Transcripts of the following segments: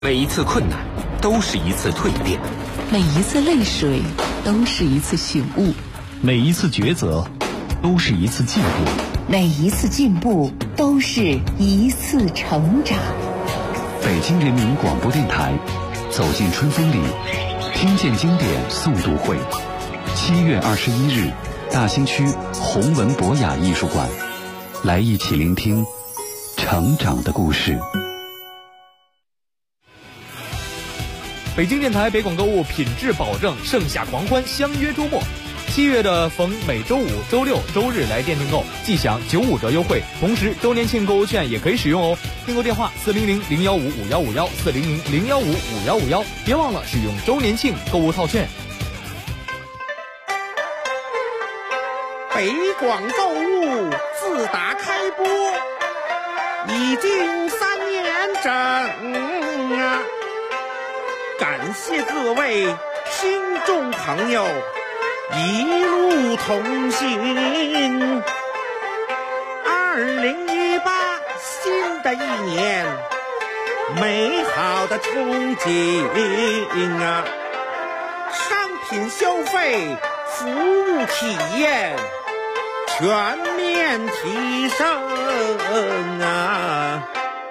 每一次困难都是一次蜕变， 每一次泪水都是一次醒悟， 每一次抉择都是一次进步， 每一次进步都是一次成长。 北京人民广播电台，走进春风里，听见经典速读会。7月21日，大兴区弘文博雅艺术馆，来一起聆听成长的故事。 北京电台北广购物品质保证，盛夏狂欢，相约周末。7月的逢每周五、周六、周日来店订购，即享95折优惠，同时周年庆购物券也可以使用哦。订购电话400-015-5151，400-015-5151，别忘了使用周年庆购物套券。 北广购物自打开播已经3年整啊！感谢各位听众朋友一路同行。2018新的一年，美好的憧憬啊！商品消费、服务体验全面提升啊！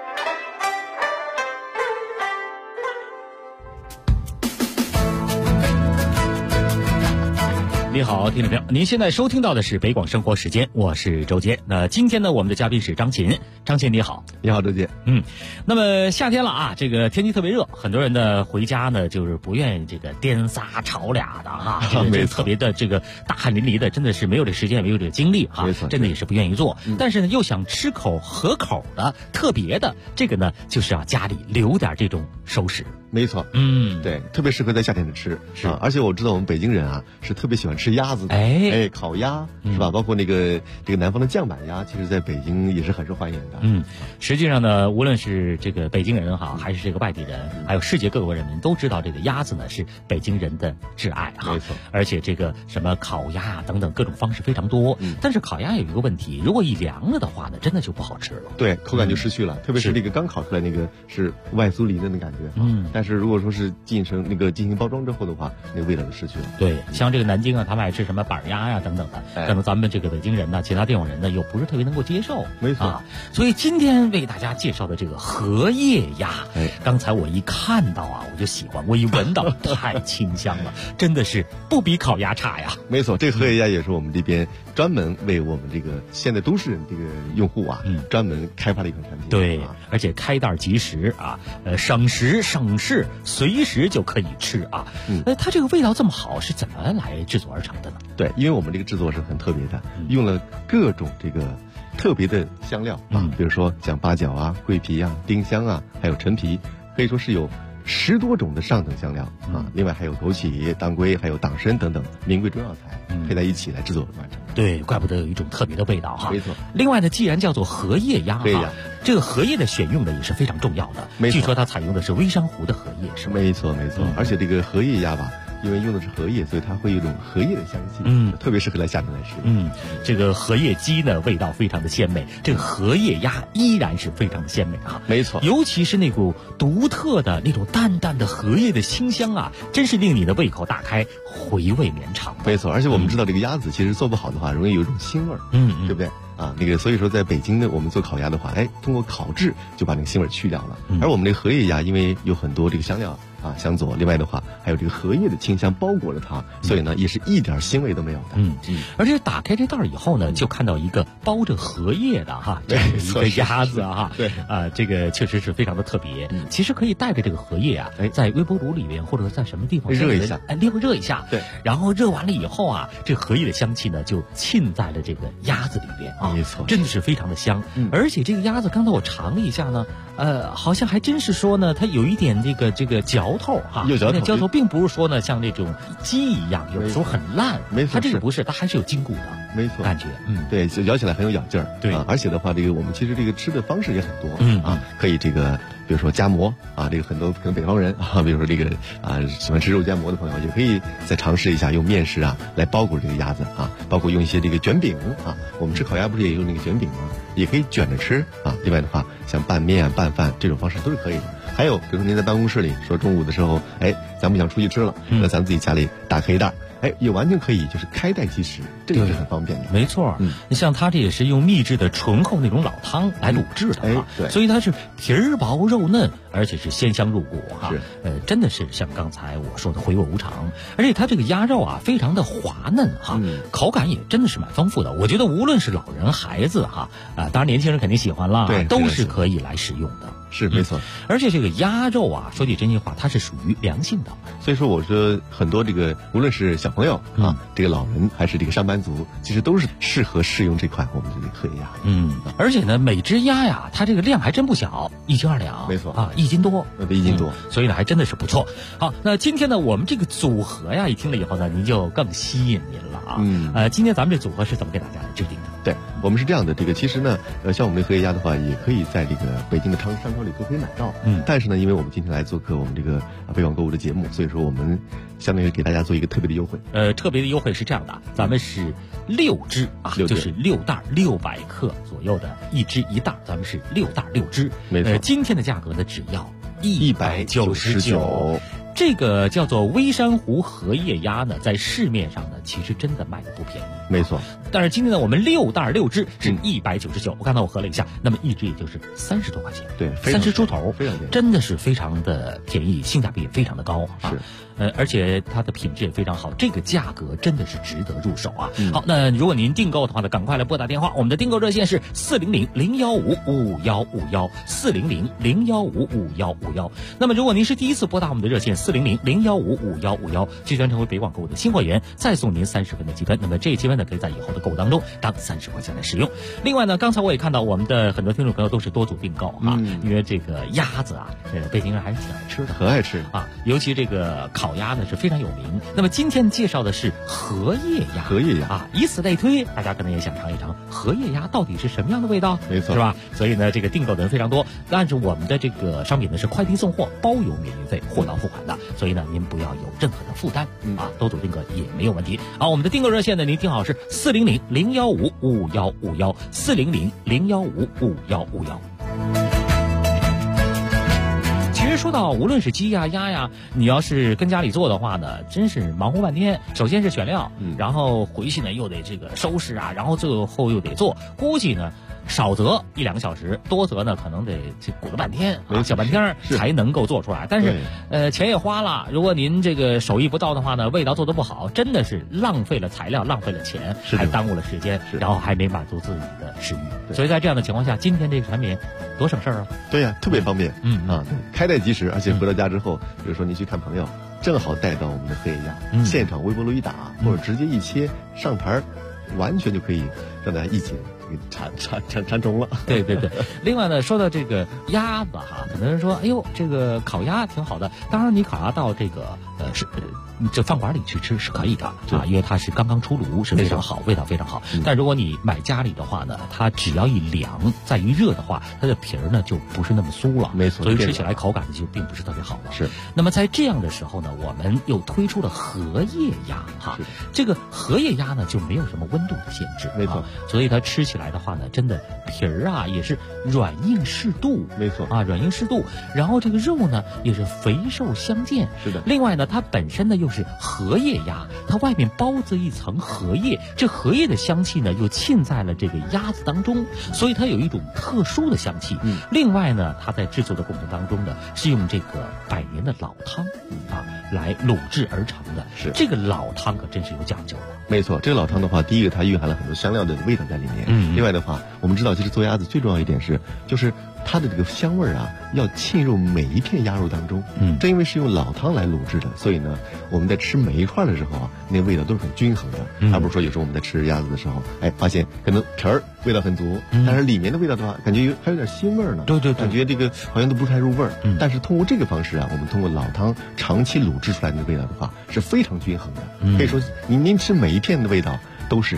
你好，听众朋友，您现在收听到的是北广生活时间，我是周杰。那今天呢，我们的嘉宾是张琴。张琴你好。 你好，周杰。 那么夏天了啊，这个天气特别热，很多人呢回家呢就是不愿意这个颠仨炒俩的哈，这个特别的这个大汗淋漓的，真的是没有这时间，也没有这个精力哈，真的也是不愿意做。但是呢，又想吃口合口的、特别的，这个呢就是要家里留点这种熟食。 没错，对，特别适合在夏天里吃， 是啊。而且我知道我们北京人啊是特别喜欢吃鸭子的，烤鸭是吧？包括这个南方的酱板鸭，其实在北京也是很受欢迎的。 实际上呢，无论是这个北京人哈，还是这个外地人，还有世界各国人民都知道这个鸭子呢是北京人的挚爱哈。 没错， 而且这个什么烤鸭啊等等各种方式非常多。但是烤鸭有一个问题，如果一凉了的话呢，真的就不好吃了。 对，口感就失去了，特别是那个刚烤出来那个是外酥里嫩的感觉。但是如果说是进行包装之后的话，那个味道就失去了。 对，像这个南京啊，他们爱吃什么板鸭呀等等的，可能咱们这个北京人呢，其他地方人呢又不是特别能够接受。 没错啊，所以今天为大家介绍的这个荷叶鸭，刚才我一看到啊，我就喜欢，我一闻到太清香了，真的是不比烤鸭差呀。 没错，这个荷叶鸭也是我们这边专门为我们这个现在都市人这个用户啊，专门开发的一款产品。 对，而且开袋即食啊，省时省事，随时就可以吃啊。它这个味道这么好，是怎么来制作而成的呢？ 对，因为我们这个制作是很特别的，用了各种这个特别的香料啊，比如说像八角啊、桂皮啊、丁香啊，还有陈皮，可以说是有10多种的上等香料啊。另外还有枸杞、当归，还有党参等等名贵中药材配在一起来制作完成。 对，怪不得有一种特别的味道哈。 没错。 另外呢，既然叫做荷叶鸭，这个荷叶的选用呢也是非常重要的。没错。据说它采用的是微珊瑚的荷叶，是吗？ 没错，没错。而且这个荷叶鸭吧，因为用的是荷叶，所以它会有一种荷叶的香气，特别适合在夏天来吃。 这个荷叶鸡呢，味道非常的鲜美，这个荷叶鸭依然是非常的鲜美啊。 没错， 尤其是那股独特的那种淡淡的荷叶的清香啊，真是令你的胃口大开，回味绵长。 没错，而且我们知道这个鸭子其实做不好的话，容易有一种腥味儿，对不对？啊，所以说在北京呢，我们做烤鸭的话，通过烤制就把那个腥味去掉了。而我们这个荷叶鸭，因为有很多这个香料啊相佐，另外的话还有这个荷叶的清香包裹了它，所以呢也是一点腥味都没有的。 而且打开这袋以后呢，就看到一个包着荷叶的哈，这样一个鸭子啊哈， 对啊，这个确实是非常的特别。其实可以带着这个荷叶啊，在微波炉里面或者在什么地方热一下， 热一下， 对， 然后热完了以后啊，这个荷叶的香气呢就沁在了这个鸭子里边啊， 没错， 真的是非常的香。而且这个鸭子刚才我尝了一下呢，好像还真是说呢，它有一点这个嚼头哈， 有嚼头， 并不是说呢像那种鸡一样，有的时候很烂， 没错， 它这个不是，它还是有筋骨的， 没错， 感觉， 对，咬起来很有咬劲儿， 对， 而且的话，这个我们其实这个吃的方式也很多，可以这个比如说夹馍啊，这个很多可能北方人啊，比如说这个喜欢吃肉夹馍的朋友，也可以再尝试一下用面食啊来包裹这个鸭子啊，包括用一些这个卷饼啊，我们吃烤鸭不是也用那个卷饼吗？也可以卷着吃啊。另外的话，像拌面啊、拌饭这种方式都是可以的。 还有比如说您在办公室里说中午的时候，咱不想出去吃了，那咱自己家里打开一袋，也完全可以就是开袋即食，这个是很方便的。 没错，你像它这也是用秘制的醇厚那种老汤来卤制的啊， 对， 所以它是皮儿薄肉嫩，而且是鲜香入骨哈。 是， 真的是像刚才我说的回味无常，而且它这个鸭肉啊非常的滑嫩哈，口感也真的是蛮丰富的。我觉得无论是老人孩子哈，当然年轻人肯定喜欢啦， 对， 都是可以来使用的。 是没错， 而且这个鸭肉啊，说句真心话，它是属于凉性的， 所以说我说很多这个无论是小朋友啊，这个老人还是这个上班族，其实都是适合食用这款我们这个荷叶鸭。 而且呢，每只鸭呀，它这个量还真不小，1斤2两， 没错啊，1斤多， 对，1斤多， 所以呢，还真的是不错。好，那今天呢，我们这个组合呀，一听了以后呢，您就更吸引您了啊。今天咱们这组合是怎么给大家制定的？ 对，我们是这样的，这个其实呢，像我们的荷叶鸭的话，也可以在这个北京的商超里都可以买到。但是呢，因为我们今天来做客我们这个北广购物的节目，所以说我们相当于给大家做一个特别的优惠。 特别的优惠是这样的，咱们是6只啊，就是6袋600克左右的1只1袋，咱们是6袋6只。 没错， 今天的价格呢只要199。这个叫做微山湖荷叶鸭呢，在市面上呢，其实真的卖的不便宜。 没错， 但是今天呢，我们6袋6只是199。我刚才我核了一下，那么1只也就是30多块钱， 对 ，30出头， 非常便宜， 真的是非常的便宜，性价比也非常的高啊。 是。 而且它的品质也非常好，这个价格真的是值得入手啊。好，那如果您订购的话呢，赶快来拨打电话，我们的订购热线是400-015-5151，400-015-5151。那么如果您是第一次拨打我们的热线400-015-5151，即将成为北广购物的新会员，再送您30分的积分。那么这积分呢，可以在以后的购物当中当30块钱来使用。另外呢，刚才我也看到我们的很多听众朋友都是多组订购啊，因为这个鸭子啊，北京人还是挺爱吃的， 很爱吃啊，尤其这个烤鸭呢是非常有名。那么今天介绍的是荷叶鸭，啊，以此类推，大家可能也想尝一尝荷叶鸭到底是什么样的味道， 没错， 是吧？所以呢，这个订购的人非常多，但是我们的这个商品呢是快递送货，包邮免运费，货到付款的，所以呢，您不要有任何的负担啊，多组订购也没有问题。好，我们的订购热线呢，您听好是400-015-5151，400-015-5151。其实说到无论是鸡呀鸭呀，你要是跟家里做的话呢，真是忙活半天。首先是选料，然后回去呢又得这个收拾啊，然后最后又得做，估计呢少则1-2个小时，多则呢可能得鼓了半天啊，小半天才能够做出来。但是钱也花了，如果您这个手艺不到的话呢，味道做得不好，真的是浪费了材料，浪费了钱，还耽误了时间，然后还没满足自己的食欲。所以在这样的情况下，今天这个产品多省事儿啊！ 对呀，特别方便。开袋即食，而且回到家之后，比如说您去看朋友，正好带到我们的荷叶鸭，现场微波炉一打，或者直接一切上盘，完全就可以让大家一起馋虫了。对。 另外呢，说到这个鸭子哈，很多人说，哎呦，这个烤鸭挺好的。当然，你烤鸭到这个这饭馆里去吃是可以的啊，因为它是刚刚出炉，是非常好，味道非常好。但如果你买家里的话呢，它只要一凉，再一热的话，它的皮儿呢就不是那么酥了， 没错， 所以吃起来口感就并不是特别好了。 是。 那么在这样的时候呢，我们又推出了荷叶鸭哈，这个荷叶鸭呢就没有什么温度的限制， 没错， 所以它吃起来的话呢，真的皮儿啊也是软硬适度， 没错啊，软硬适度。然后这个肉呢也是肥瘦相间， 是的。 另外呢，它本身呢又是荷叶鸭，它外面包着一层荷叶，这荷叶的香气呢又浸在了这个鸭子当中，所以它有一种特殊的香气。另外呢，它在制作的过程当中呢，是用这个100年的老汤来卤制而成的。 是这个老汤可真是有讲究了。 没错，这个老汤的话，第一个它蕴含了很多香料的味道在里面。另外的话，我们知道其实做鸭子最重要一点就是它的这个香味啊，要沁入每一片鸭肉当中。正因为是用老汤来卤制的，所以呢，我们在吃每一块的时候啊，那味道都是很均衡的，而不是说有时候我们在吃鸭子的时候，发现可能皮儿味道很足，但是里面的味道的话，感觉还有点腥味呢。对，感觉这个好像都不太入味儿。但是通过这个方式啊，我们通过老汤长期卤制出来的味道的话，是非常均衡的。可以说您吃每一片的味道都是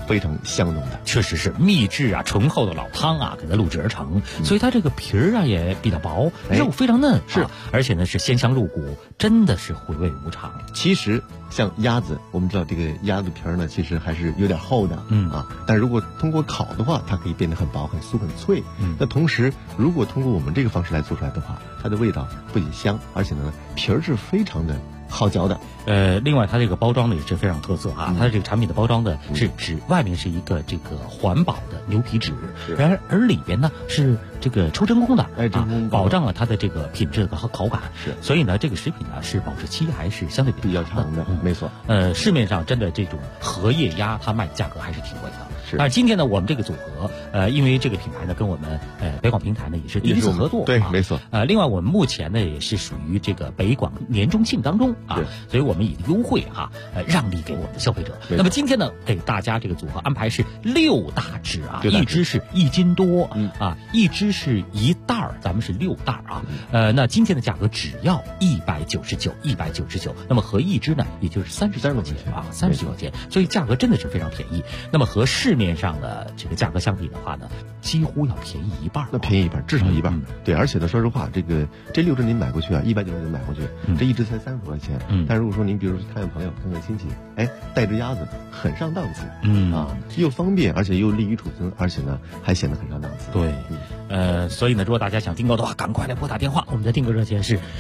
非常香浓的。 确实是秘制啊，醇厚的老汤啊，给它录制而成，所以它这个皮儿啊也比较薄，肉非常嫩， 是， 而且呢是鲜香入骨，真的是回味无常。 其实像鸭子，我们知道这个鸭子皮儿呢，其实还是有点厚的，但如果通过烤的话，它可以变得很薄、很酥、很脆。那同时，如果通过我们这个方式来做出来的话，它的味道不仅香，而且呢皮儿是非常的好嚼的。 另外它这个包装呢也是非常特色啊，它这个产品的包装呢是纸外面是一个这个环保的牛皮纸，而里边呢是这个抽真空的，保障了它的这个品质和口感。 是， 所以呢这个食品呢是保质期还是相对比较长的。 没错。 市面上真的这种荷叶鸭它卖的价格还是挺贵的。 但是今天呢我们这个组合因为这个品牌呢跟我们北广平台呢也是第一次合作， 对，没错。 另外我们目前呢也是属于这个北广年中庆当中啊，所以我们以优惠让利给我们的消费者。那么今天呢给大家这个组合安排是6大只啊，一只是1斤多一只是1袋，咱们是6袋啊。那今天的价格只要199，那么合一只呢也就是33块钱啊，30块钱，所以价格真的是非常便宜。那么和市面上的这个价格相比的话呢，几乎要便宜一半。 那便宜一半，至少一半。对，而且呢，说实话，这6只您买过去啊，199买过去，这一只才30块钱。但如果说您比如说看看朋友、看看亲戚，带只鸭子很上档次，又方便，而且又利于储存，而且呢还显得很上档次。 对，所以呢，如果大家想订购的话，赶快来拨打电话，我们的订购热线是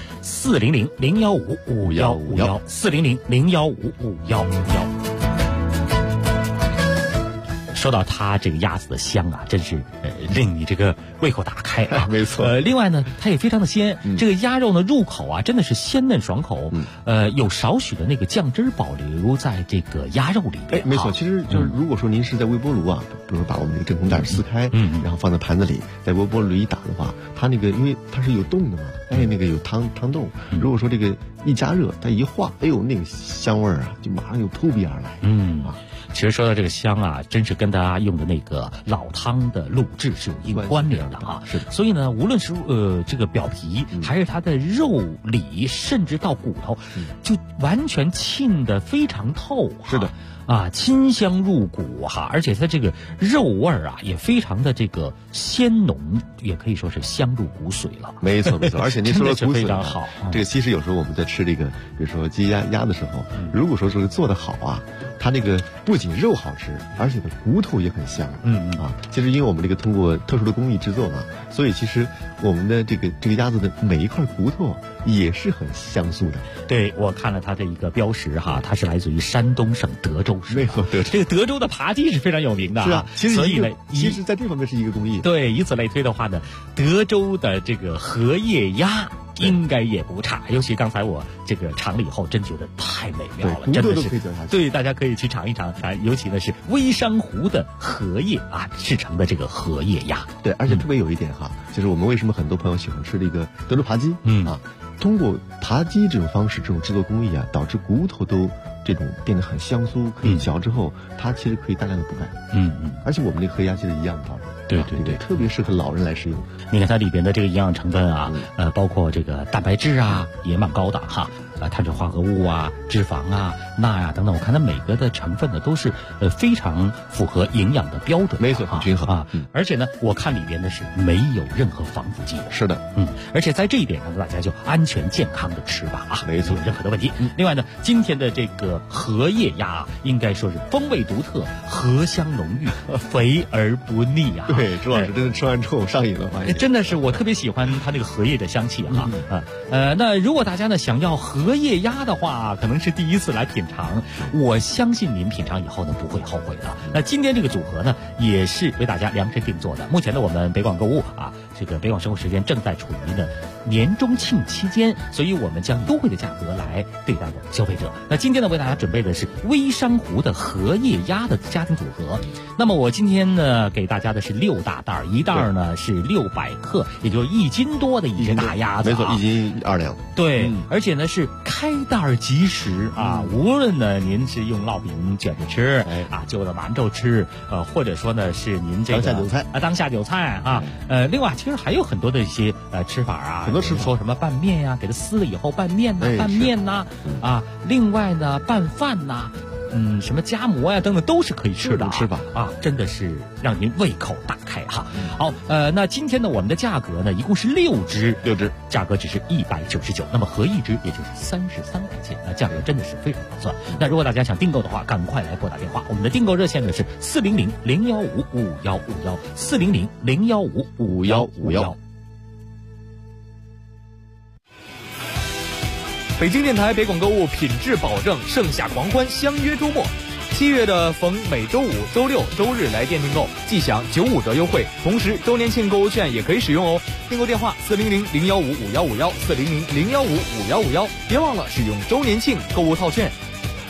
400-015-5151，400-015-5151。说到它这个鸭子的香啊，真是令你这个胃口打开啊。 没错。 另外呢，它也非常的鲜，这个鸭肉呢入口啊，真的是鲜嫩爽口。有少许的那个酱汁保留在这个鸭肉里边。 没错。其实就是如果说您是在微波炉啊，比如说把我们那个真空袋撕开，然后放在盘子里，在微波炉里打的话，它那个因为它是有洞的嘛，那个有汤洞。如果说这个一加热，它一化，那个香味儿啊，就马上就扑鼻而来。 其实说到这个香啊，真是跟大家用的那个老汤的卤制是有一定关联的啊。 是的。 所以呢，无论是这个表皮，还是它的肉里，甚至到骨头，就完全沁得非常透。 是的。 清香入骨而且它这个肉味儿也非常的这个鲜浓，也可以说是香入骨髓了。 没错。而且您说的骨髓非常好。 这个其实有时候我们在吃这个，比如说鸡鸭的时候，如果说这个做得好啊，它这个不仅肉好吃，而且的骨头也很香。其实因为我们这个通过特殊的工艺制作嘛，所以其实我们的这个鸭子的每一块骨头也是很香酥的。 对，我看了它的一个标识它是来自于山东省德州市。 没错， 这个德州的扒鸡是非常有名的。 是啊， 所以呢， 其实在这方面是一个工艺。 对，以此类推的话呢，德州的这个荷叶鸭应该也不差。尤其刚才我这个尝了以后，真觉得太美妙了，真的是。对，大家可以去尝一尝尤其呢是微山湖的荷叶制成的这个荷叶鸭。 对，而且特别有一点就是我们为什么很多朋友喜欢吃这个德州扒鸡通过扒鸡这种方式，这种制作工艺导致骨头都这种变得很香酥，可以嚼之后，它其实可以大量的补钙。而且我们这个荷鸭其实一样的道理。对，特别适合老人来使用。 你看它里边的这个营养成分包括这个蛋白质也蛮高的碳水化合物脂肪钠等等，我看它每个的成分呢都是非常符合营养的标准。 没错，很均衡而且呢，我看里边呢是没有任何防腐剂。 是的。 而且在这一点上，大家就安全健康的吃吧没错， 没有任何的问题。另外呢，今天的这个荷叶鸭应该说是风味独特，荷香浓郁，肥而不腻对，朱老师真的吃完之后上瘾了， 真的是我特别喜欢它那个荷叶的香气那如果大家呢想要荷叶鸭的话，可能是第一次来品尝，我相信您品尝以后呢不会后悔的。那今天这个组合呢也是为大家量身定做的。目前呢我们北广购物这个北广生活时间正在处于呢年中庆期间，所以我们将优惠的价格来对待我们消费者。那今天呢为大家准备的是微山湖的荷叶鸭的家庭组合。那么我今天呢给大家的是6大袋，一袋呢是600克，也就是1斤多的一只大鸭子。 没错，1斤2两。 对，而且呢是开袋即食无论呢您是用烙饼卷着吃就着馒头吃，或者说呢是您这个当下酒菜另外其实还有很多的一些吃法很多吃法， 说什么拌面给它撕了以后拌面拌面另外呢拌饭什么夹馍呀等等都是可以吃的吃法啊，真的是让您胃口大开哈。好，那今天呢我们的价格呢一共是6只，价格只是199，那么合1只也就是33块钱，那价格真的是非常划算。那如果大家想订购的话，赶快来拨打电话，我们的订购热线呢是400-015-5151，400-015-5151。 北京电台北广购物品质保证，盛夏狂欢相约周末。7月的逢每周五、周六、周日来店订购，即享95折优惠，同时周年庆购物券也可以使用哦。订购电话400-015-5151，400-015-5151，别忘了使用周年庆购物套券。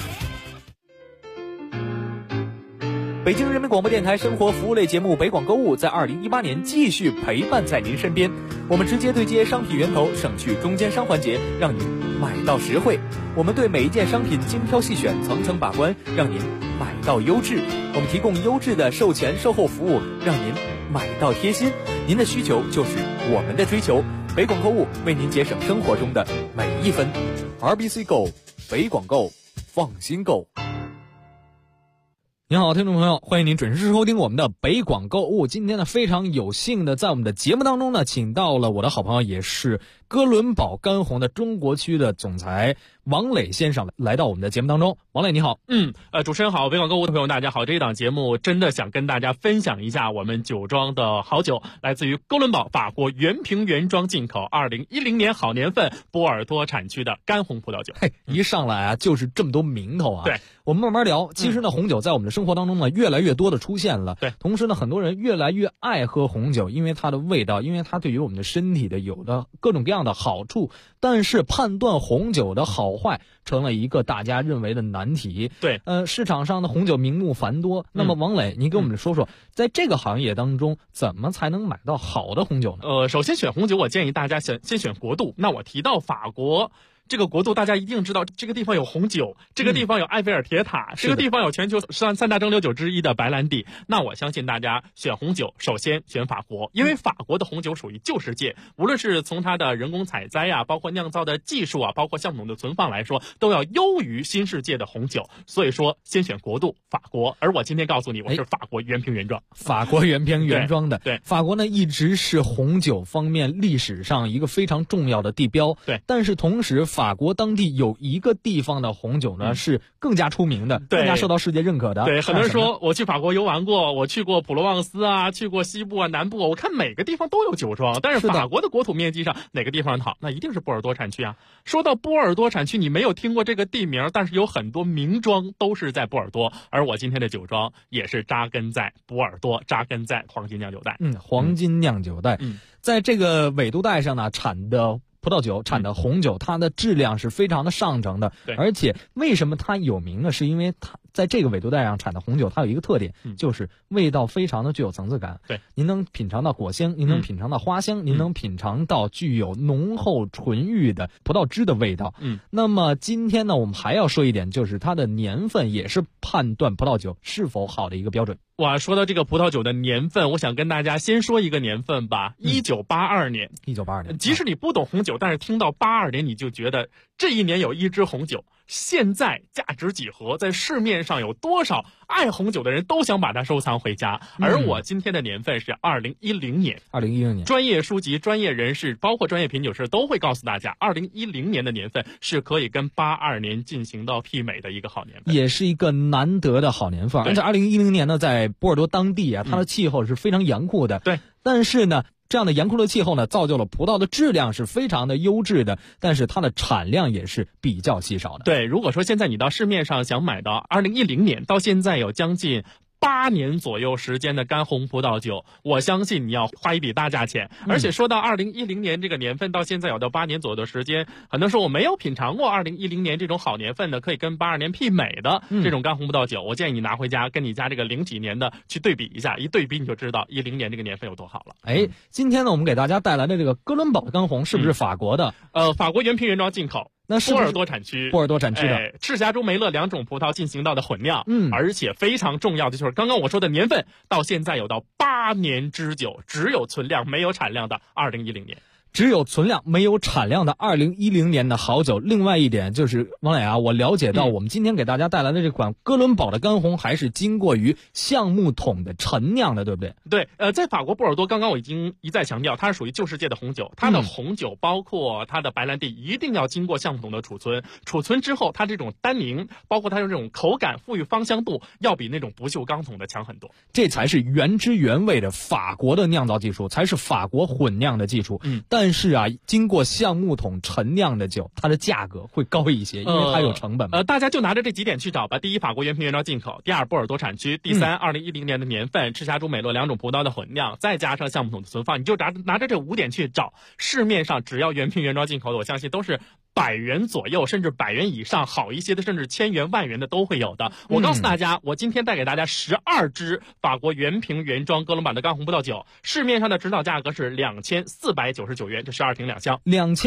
北京人民广播电台生活服务类节目北广购物在2018年继续陪伴在您身边，我们直接对接商品源头，省去中间商环节，让您买到实惠。我们对每一件商品精挑细选，层层把关，让您买到优质。我们提供优质的售前售后服务，让您买到贴心。您的需求就是我们的追求，北广购物为您节省生活中的每一分。RBC Go， 北广购，放心购。您好，听众朋友，欢迎您准时收听我们的北广购物。今天呢，非常有幸的在我们的节目当中呢，请到了我的好朋友，也是哥伦堡干红的中国区的总裁王磊先生来到我们的节目当中。王磊你好。 主持人好，北广购物的朋友大家好。这一档节目真的想跟大家分享一下我们酒庄的好酒，来自于哥伦堡法国原瓶原装进口2010年好年份波尔多产区的干红葡萄酒。 一上来啊就是这么多名头啊。 对， 我们慢慢聊。其实呢，红酒在我们的生活当中呢越来越多的出现了。 对， 同时呢，很多人越来越爱喝红酒，因为它的味道，因为它对于我们的身体的有的各种各样的好处。但是判断红酒的好坏成了一个大家认为的难题。 对， 市场上的红酒名目繁多。那么王磊，你给我们说说，在这个行业当中，怎么才能买到好的红酒呢？ 首先选红酒，我建议大家先选国度。那我提到法国这个国度，大家一定知道，这个地方有红酒，这个地方有埃菲尔铁塔，这个地方有全球三大蒸馏酒之一的白兰地。那我相信大家选红酒，首先选法国，因为法国的红酒属于旧世界，无论是从它的人工采摘啊，包括酿造的技术啊，包括橡木桶的存放来说，都要优于新世界的红酒。所以说，先选国度法国。而我今天告诉你，我是法国原瓶原装。 法国原瓶原装的。 对， 法国呢一直是红酒方面历史上一个非常重要的地标。 对， 但是同时法国当地有一个地方的红酒呢是更加出名的，更加受到世界认可的。 对，很多人说我去法国游玩过，我去过普罗旺斯啊，去过西部啊、南部，我看每个地方都有酒庄，但是法国的国土面积上哪个地方好？那一定是波尔多产区啊。说到波尔多产区，你没有听过这个地名，但是有很多名庄都是在波尔多，而我今天的酒庄也是扎根在波尔多，扎根在黄金酿酒带。 黄金酿酒带。在这个纬度带上呢，产的葡萄酒，产的红酒，它的质量是非常的上乘的。 对， 而且为什么它有名呢？是因为它在这个纬度带上产的红酒，它有一个特点，就是味道非常的具有层次感。 对， 您能品尝到果香，您能品尝到花香，您能品尝到具有浓厚纯郁的葡萄汁的味道。那么今天呢，我们还要说一点，就是它的年份也是判断葡萄酒是否好的一个标准。 哇，说到这个葡萄酒的年份，我想跟大家先说一个年份吧，1982年。 1982年。 即使你不懂红酒，但是听到82年，你就觉得这一年有一支红酒，现在价值几何，在市面上有多少爱红酒的人都想把它收藏回家。而我今天的年份是2010年。 2010年。 专业书籍、专业人士，包括专业品酒师都会告诉大家，2010年的年份是可以跟82年进行到媲美的一个好年份， 也是一个难得的好年份。而且2010年呢，在波尔多当地啊，它的气候是非常严酷的。 对， 但是呢，这样的严酷的气候呢，造就了葡萄的质量是非常的优质的，但是它的产量也是比较稀少的。 对，如果说现在你到市面上想买到2010年到现在有将近8年左右时间的干红葡萄酒，我相信你要花一笔大价钱。而且说到2010年这个年份到现在有到8年左右的时间，很多人说我没有品尝过2010年这种好年份的可以跟82年媲美的这种干红葡萄酒，我建议你拿回家跟你家这个0几年的去对比一下，一对比你就知道10年这个年份有多好了。 今天呢我们给大家带来的这个哥伦堡干红是不是法国的？ 法国原瓶原装进口。 那是波尔多产区的赤霞珠、梅勒2种葡萄进行到的混酿，而且非常重要的就是刚刚我说的年份，到现在有到8年之久，只有存量没有产量的2010年。 只有存量没有产量的2010年的好酒。另外一点就是王磊啊，我了解到我们今天给大家带来的这款哥伦堡的干红还是经过于橡木桶的陈酿的，对不对？ 对，在法国波尔多，刚刚我已经一再强调，它是属于旧世界的红酒，它的红酒包括它的白兰地一定要经过橡木桶的储存，储存之后它这种单宁，包括它的这种口感、富裕芳香度，要比那种不锈钢桶的强很多。 这才是原汁原味的法国的酿造技术，才是法国混酿的技术。但是啊，经过橡木桶陈酿的酒，它的价格会高一些，因为它有成本。 大家就拿着这几点去找吧。第一，法国原瓶原装进口；第二，波尔多产区；第三，2010年的年份，赤霞珠、美洛两种葡萄的混酿，再加上橡木桶的存放，你就拿着这5点去找。市面上只要原瓶原装进口的，我相信都是100元左右，甚至100元以上，好一些的甚至1000元、10000元的都会有的。我告诉大家，我今天带给大家12支法国原瓶原装哥伦堡的干红葡萄酒，市面上的指导价格是2499元，这12瓶2箱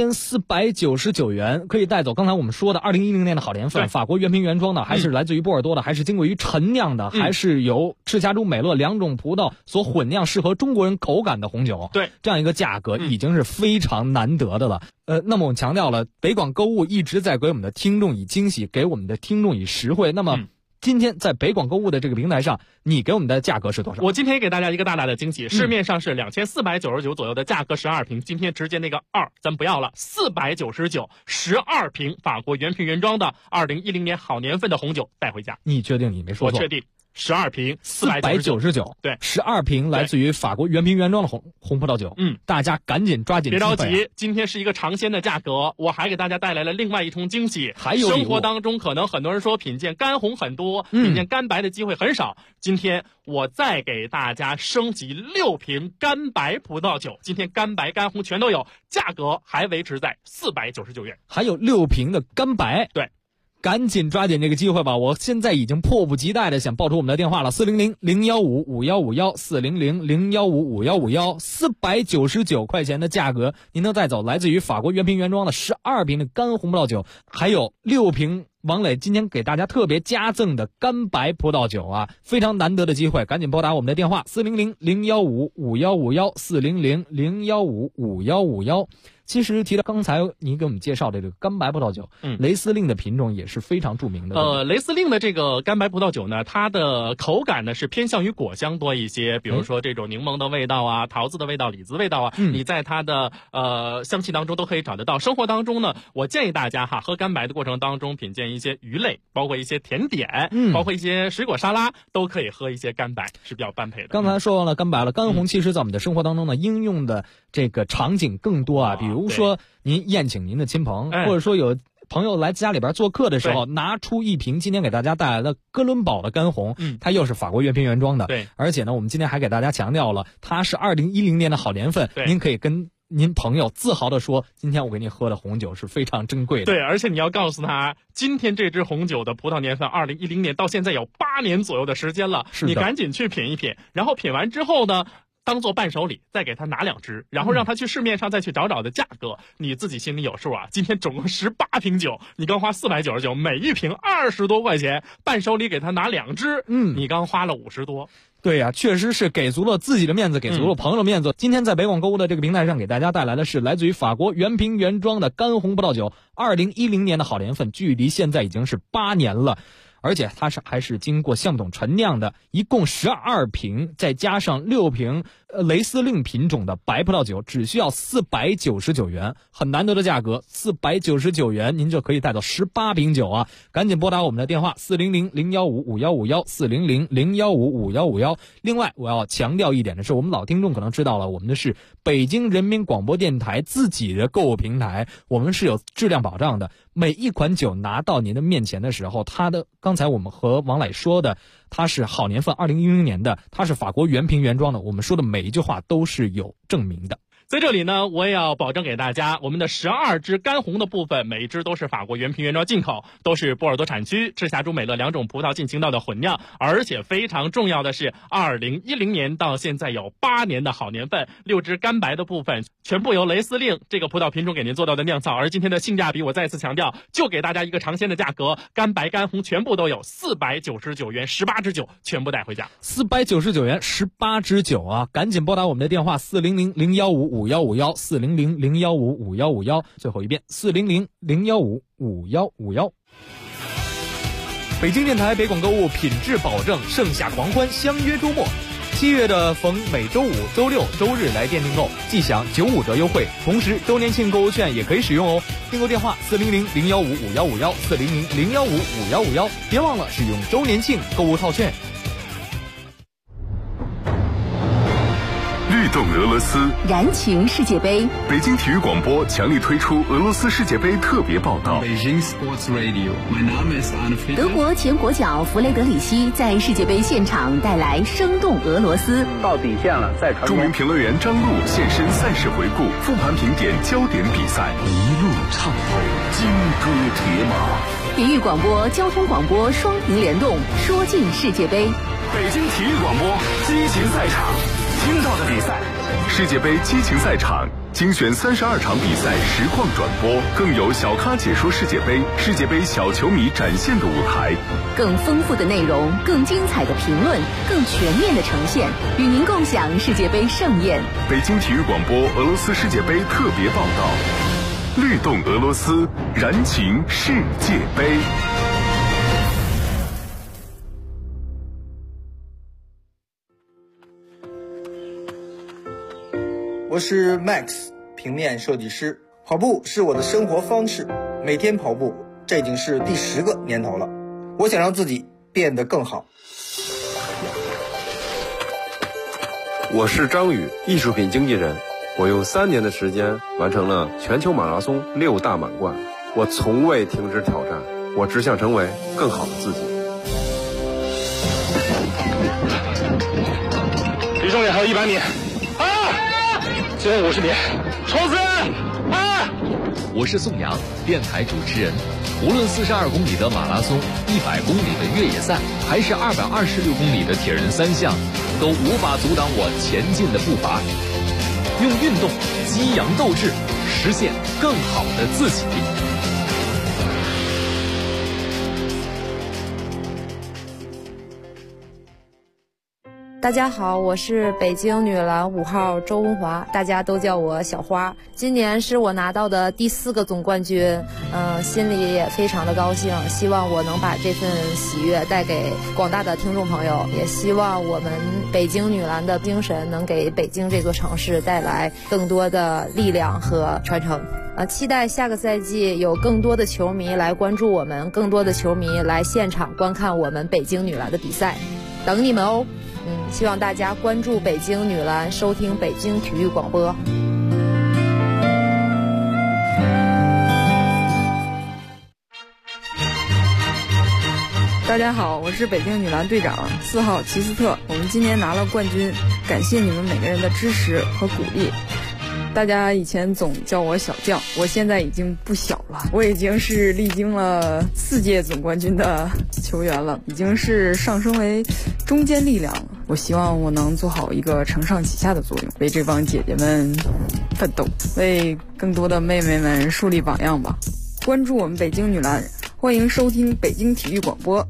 ，2499元可以带走。刚才我们说的2010年的好年份，法国原瓶原装的，还是来自于波尔多的，还是经过于陈酿的，还是由赤霞珠、美洛两种葡萄所混酿，适合中国人口感的红酒。 对， 这样一个价格已经是非常难得的了。那么我们强调了，北广购物一直在给我们的听众以惊喜，给我们的听众以实惠。那么今天在北广购物的这个平台上，你给我们的价格是多少？ 我今天也给大家一个大大的惊喜，市面上是2499左右的价格12瓶，今天直接那个2咱不要了，499 12瓶法国原瓶原装的2010年好年份的红酒带回家。 你确定你没说错？ 我确定。12瓶 499， 对 ，12瓶来自于法国原瓶原装的红葡萄酒。大家赶紧抓紧别着急，今天是一个尝鲜的价格，我还给大家带来了另外一重惊喜。 还有生活当中可能很多人说品鉴干红很多，品鉴干白的机会很少，今天我再给大家升级6瓶干白葡萄酒，今天干白干红全都有，价格还维持在499元， 还有6瓶的干白。 对。 赶紧抓紧这个机会吧！我现在已经迫不及待的想报出我们的电话了，400-015-5151，400-015-5151，499块钱的价格，您能带走来自于法国原瓶原装的12瓶的干红葡萄酒，还有6瓶王磊今天给大家特别加赠的干白葡萄酒啊，非常难得的机会，赶紧拨打我们的电话400-015-5151，400-015-5151。其实提到刚才你给我们介绍的这个干白葡萄酒，雷司令的品种也是非常著名的。 雷司令的这个干白葡萄酒呢，它的口感呢是偏向于果香多一些，比如说这种柠檬的味道啊、桃子的味道、李子味道啊，你在它的香气当中都可以找得到。生活当中呢，我建议大家喝干白的过程当中品鉴一些鱼类，包括一些甜点，包括一些水果沙拉，都可以喝一些干白，是比较般配的。 刚才说完了干白了，干红其实在我们的生活当中呢，应用的这个场景更多啊，比如说您宴请您的亲朋，或者说有朋友来家里边做客的时候，拿出一瓶今天给大家带来的哥伦堡的干红，它又是法国原瓶原装的， 对， 而且呢，我们今天还给大家强调了，它是2010年的好年份，您可以跟您朋友自豪的说，今天我给你喝的红酒是非常珍贵的。 对，而且你要告诉他，今天这支红酒的葡萄年份2010年到现在有8年左右的时间了，你赶紧去品一品，然后品完之后呢，当做伴手礼，再给他拿2支，然后让他去市面上再去找找的价格，你自己心里有数啊。今天总共18瓶酒，你刚花499，每一瓶20多块钱，伴手礼给他拿2支，你刚花了50多。 对呀，确实是给足了自己的面子，给足了朋友的面子。今天在北广购物的这个平台上给大家带来的是来自于法国原瓶原装的干红葡萄酒，2010年的好年份，距离现在已经是8年了。而且它还是经过橡木桶陈酿的，一共12瓶，再加上6瓶雷司令品种的白葡萄酒，只需要499元，很难得的价格，499元您就可以带走18瓶酒啊！赶紧拨打我们的电话400-015-5151，400-015-5151。另外，我要强调一点的是，我们老听众可能知道了，我们的是北京人民广播电台自己的购物平台，我们是有质量保障的。每一款酒拿到您的面前的时候，它的刚才我们和王磊说的，它是好年份2010年的，它是法国原瓶原装的，我们说的每一句话都是有证明的。 在这里呢，我也要保证给大家，我们的12支干红的部分，每一支都是法国原瓶原装进口，都是波尔多产区、赤霞珠、美乐两种葡萄进行到的混酿，而且非常重要的是，2010年到现在有8年的好年份，6支干白的部分全部由雷司令这个葡萄品种给您做到的酿造，而今天的性价比我再次强调，就给大家一个尝鲜的价格，干白干红全部都有499元，18支酒全部带回家， 499元18支酒啊！赶紧拨打我们的电话400-015 ，400-015-5151，最后一遍400-015-5151。北京电台北广购物品质保证，盛夏狂欢，相约周末。7月的逢每周五、周六、周日来店订购，即享95折优惠，同时周年庆购物券也可以使用哦。订购电话400-015-5151，400-015-5151，别忘了使用周年庆购物套券。 律动俄罗斯， 燃情世界杯。 北京体育广播强力推出俄罗斯世界杯特别报道。 德国前国脚弗雷德里希在世界杯现场带来生动俄罗斯。 到底线了，再传。 著名评论员张璐现身赛事回顾，复盘评点焦点比赛，一路畅通，金戈铁马。 体育广播、交通广播双屏联动，说尽世界杯。 北京体育广播激情赛场。听到的比赛，世界杯激情赛场精选32场比赛实况转播，更有小咖解说世界杯，世界杯小球迷展现的舞台， 更丰富的内容，更精彩的评论，更全面的呈现，与您共享世界杯盛宴。 北京体育广播俄罗斯世界杯特别报道，律动俄罗斯，燃情世界杯。 我是 Max， 平面设计师。跑步是我的生活方式，每天跑步，这已经是第10个年头了。我想让自己变得更好。 我是张宇，艺术品经纪人。我用3年的时间完成了全球马拉松6大满贯。我从未停止挑战，我只想成为更好的自己。 离终点还有100米。最后50米，冲刺！ 我是宋阳，电台主持人。无论42公里的马拉松、100公里的越野赛，还是226公里的铁人3项，都无法阻挡我前进的步伐。用运动激扬斗志，实现更好的自己。 大家好，我是北京女篮5号周文华，大家都叫我小花。今年是我拿到的第4个总冠军，心里也非常的高兴，希望我能把这份喜悦带给广大的听众朋友，也希望我们北京女篮的精神能给北京这座城市带来更多的力量和传承。期待下个赛季有更多的球迷来关注我们，更多的球迷来现场观看我们北京女篮的比赛，等你们哦。希望大家关注北京女篮，收听北京体育广播。 大家好，我是北京女篮队长4号齐斯特，我们今年拿了冠军，感谢你们每个人的支持和鼓励。大家以前总叫我小将，我现在已经不小了，我已经是历经了4届总冠军的球员了，已经是上升为中坚力量了。我希望我能做好一个承上启下的作用，为这帮姐姐们奋斗，为更多的妹妹们树立榜样吧。关注我们北京女篮，欢迎收听北京体育广播。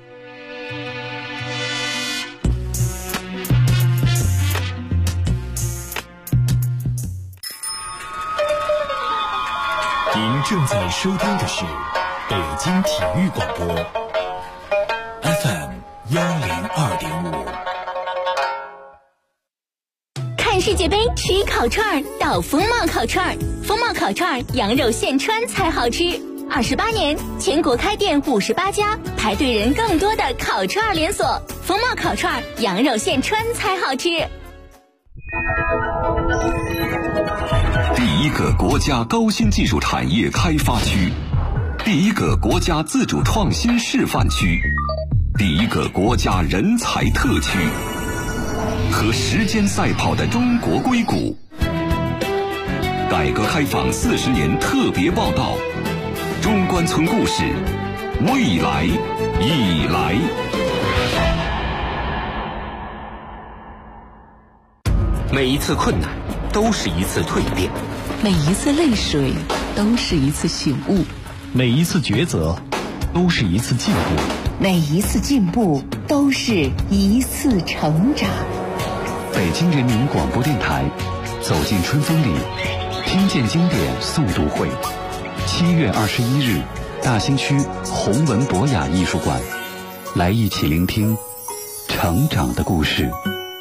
您正在收听的是北京体育广播 FM 102.5。 看世界杯吃烤串到风貌烤串，风貌烤串羊肉现穿才好吃。28年，全国开店58家，排队人更多的烤串连锁。风貌烤串羊肉现穿才好吃。 第一个国家高新技术产业开发区，第一个国家自主创新示范区，第一个国家人才特区，和时间赛跑的中国硅谷。改革开放40年特别报道，中关村故事，未来已来。 每一次困难都是一次蜕变， 每一次泪水都是一次醒悟， 每一次抉择都是一次进步， 每一次进步都是一次成长。 北京人民广播电台走进春风里，听见经典诵读会。7月21日，大兴区弘文博雅艺术馆，来一起聆听成长的故事。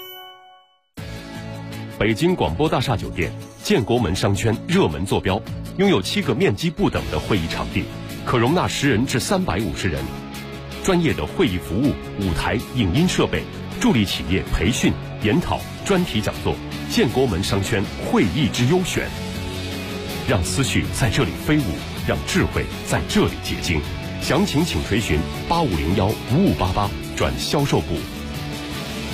北京广播大厦酒店建国门商圈热门坐标，拥有7个面积不等的会议场地，可容纳10人至350人。专业的会议服务、舞台、影音设备，助力企业培训、研讨、专题讲座。建国门商圈会议之优选，让思绪在这里飞舞，让智慧在这里结晶。详情请垂询8501-5588转销售部